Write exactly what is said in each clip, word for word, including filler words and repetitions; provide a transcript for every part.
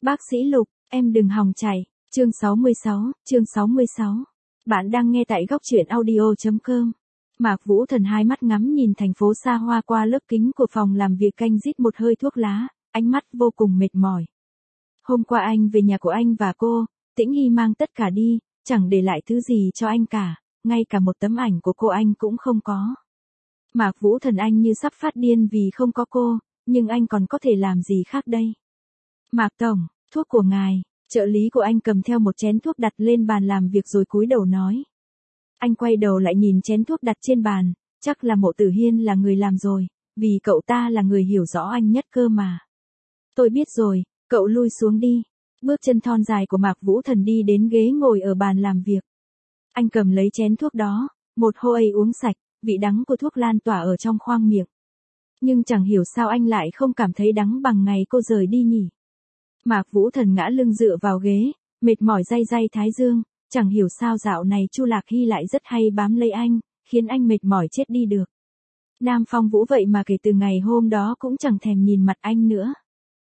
Bác sĩ Lục, em đừng hòng chạy. Chương sáu mươi sáu, chương sáu mươi sáu. Bạn đang nghe tại góc truyện audio chấm com. Mạc Vũ Thần hai mắt ngắm nhìn thành phố xa hoa qua lớp kính của phòng làm việc, canh rít một hơi thuốc lá, ánh mắt vô cùng mệt mỏi. Hôm qua anh về nhà của anh và cô, Tĩnh Hy mang tất cả đi, chẳng để lại thứ gì cho anh cả, ngay cả một tấm ảnh của cô anh cũng không có. Mạc Vũ Thần anh như sắp phát điên vì không có cô, nhưng anh còn có thể làm gì khác đây? Mạc Tổng, thuốc của ngài. Trợ lý của anh cầm theo một chén thuốc đặt lên bàn làm việc rồi cúi đầu nói. Anh quay đầu lại nhìn chén thuốc đặt trên bàn, chắc là Mộ Tử Hiên là người làm rồi, vì cậu ta là người hiểu rõ anh nhất cơ mà. Tôi biết rồi, cậu lui xuống đi. Bước chân thon dài của Mạc Vũ Thần đi đến ghế ngồi ở bàn làm việc. Anh cầm lấy chén thuốc đó, một hơi uống sạch, vị đắng của thuốc lan tỏa ở trong khoang miệng. Nhưng chẳng hiểu sao anh lại không cảm thấy đắng bằng ngày cô rời đi nhỉ. Mạc Vũ Thần ngã lưng dựa vào ghế, mệt mỏi day day thái dương, chẳng hiểu sao dạo này Chu Lạc Hy lại rất hay bám lấy anh, khiến anh mệt mỏi chết đi được. Nam Phong Vũ vậy mà kể từ ngày hôm đó cũng chẳng thèm nhìn mặt anh nữa.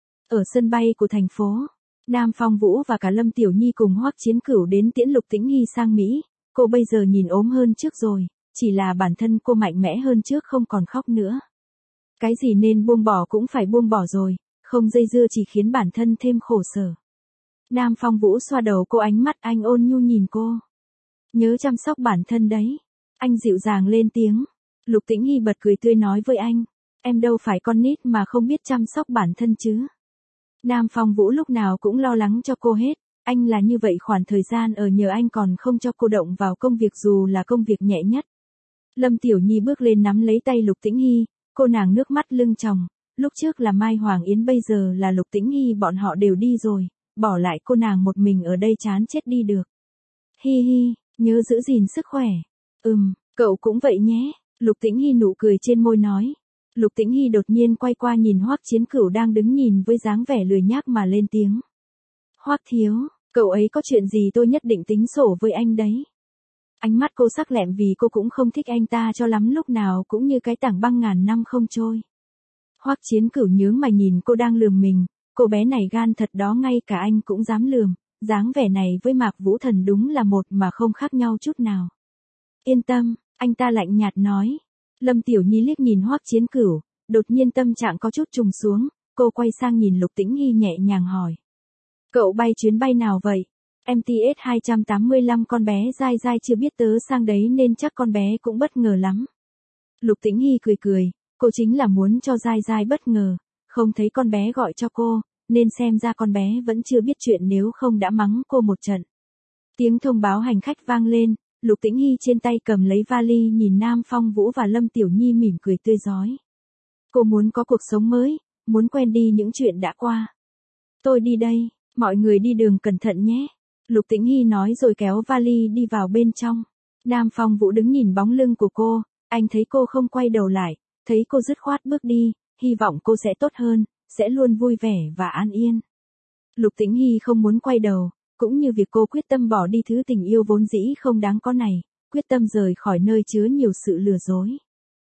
Ở sân bay của thành phố, Nam Phong Vũ và cả Lâm Tiểu Nhi cùng Hoắc Chiến Cửu đến tiễn Lục Tĩnh Hy sang Mỹ, cô bây giờ nhìn ốm hơn trước rồi, chỉ là bản thân cô mạnh mẽ hơn trước, không còn khóc nữa. Cái gì nên buông bỏ cũng phải buông bỏ rồi. Không dây dưa chỉ khiến bản thân thêm khổ sở. Nam Phong Vũ xoa đầu cô, ánh mắt anh ôn nhu nhìn cô. Nhớ chăm sóc bản thân đấy. Anh dịu dàng lên tiếng. Lục Tĩnh Hy bật cười tươi nói với anh. Em đâu phải con nít mà không biết chăm sóc bản thân chứ. Nam Phong Vũ lúc nào cũng lo lắng cho cô hết. Anh là như vậy khoảng thời gian ở nhờ anh còn không cho cô động vào công việc dù là công việc nhẹ nhất. Lâm Tiểu Nhi bước lên nắm lấy tay Lục Tĩnh Hy. Cô nàng nước mắt lưng tròng. Lúc trước là Mai Hoàng Yến, bây giờ là Lục Tĩnh Hy, bọn họ đều đi rồi, bỏ lại cô nàng một mình ở đây chán chết đi được. Hi hi, nhớ giữ gìn sức khỏe. Ừm, cậu cũng vậy nhé. Lục Tĩnh Hy nụ cười trên môi nói. Lục Tĩnh Hy đột nhiên quay qua nhìn Hoắc Chiến Cửu đang đứng nhìn với dáng vẻ lười nhác mà lên tiếng. Hoắc thiếu, cậu ấy có chuyện gì tôi nhất định tính sổ với anh đấy. Ánh mắt cô sắc lẹm vì cô cũng không thích anh ta cho lắm, lúc nào cũng như cái tảng băng ngàn năm không trôi. Hoắc Chiến Cửu nhướng mày nhìn cô đang lườm mình, cô bé này gan thật đó, ngay cả anh cũng dám lườm, dáng vẻ này với Mạc Vũ Thần đúng là một mà không khác nhau chút nào. Yên tâm, anh ta lạnh nhạt nói. Lâm Tiểu Nhi liếc nhìn Hoắc Chiến Cửu, đột nhiên tâm trạng có chút trùng xuống, cô quay sang nhìn Lục Tĩnh Hy nhẹ nhàng hỏi. Cậu bay chuyến bay nào vậy? em tê ét hai tám lăm, con bé dai dai chưa biết tớ sang đấy nên chắc con bé cũng bất ngờ lắm. Lục Tĩnh Hy cười cười. Cô chính là muốn cho dai dai bất ngờ, không thấy con bé gọi cho cô, nên xem ra con bé vẫn chưa biết chuyện, nếu không đã mắng cô một trận. Tiếng thông báo hành khách vang lên, Lục Tĩnh Hy trên tay cầm lấy vali nhìn Nam Phong Vũ và Lâm Tiểu Nhi mỉm cười tươi rói. Cô muốn có cuộc sống mới, muốn quên đi những chuyện đã qua. Tôi đi đây, mọi người đi đường cẩn thận nhé. Lục Tĩnh Hy nói rồi kéo vali đi vào bên trong. Nam Phong Vũ đứng nhìn bóng lưng của cô, anh thấy cô không quay đầu lại. Thấy cô dứt khoát bước đi, hy vọng cô sẽ tốt hơn, sẽ luôn vui vẻ và an yên. Lục Tĩnh Hy không muốn quay đầu, cũng như việc cô quyết tâm bỏ đi thứ tình yêu vốn dĩ không đáng có này, quyết tâm rời khỏi nơi chứa nhiều sự lừa dối.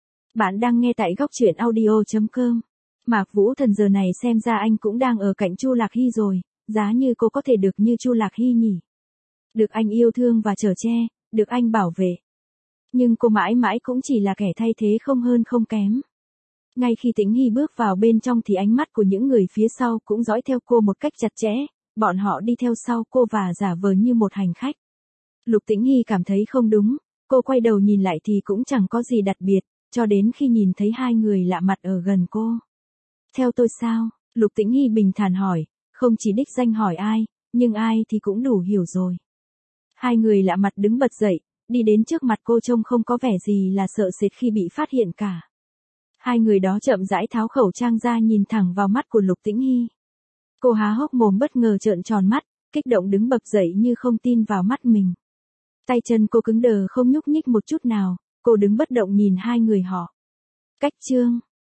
Bạn đang nghe tại góc truyện audio chấm com. Mạc Vũ Thần giờ này xem ra anh cũng đang ở cạnh Chu Lạc Hy rồi, giá như cô có thể được như Chu Lạc Hy nhỉ. Được anh yêu thương và chở che, được anh bảo vệ. Nhưng cô mãi mãi cũng chỉ là kẻ thay thế không hơn không kém. Ngay khi Tĩnh Hy bước vào bên trong thì ánh mắt của những người phía sau cũng dõi theo cô một cách chặt chẽ, bọn họ đi theo sau cô và giả vờ như một hành khách. Lục Tĩnh Hy cảm thấy không đúng, cô quay đầu nhìn lại thì cũng chẳng có gì đặc biệt, cho đến khi nhìn thấy hai người lạ mặt ở gần cô. Theo tôi sao? Lục Tĩnh Hy bình thản hỏi, không chỉ đích danh hỏi ai, nhưng ai thì cũng đủ hiểu rồi. Hai người lạ mặt đứng bật dậy. Đi đến trước mặt cô, trông không có vẻ gì là sợ sệt khi bị phát hiện cả. Hai người đó chậm rãi tháo khẩu trang ra nhìn thẳng vào mắt của Lục Tĩnh Hy. Cô há hốc mồm bất ngờ trợn tròn mắt, kích động đứng bật dậy như không tin vào mắt mình. Tay chân cô cứng đờ không nhúc nhích một chút nào, cô đứng bất động nhìn hai người họ. Cách chương,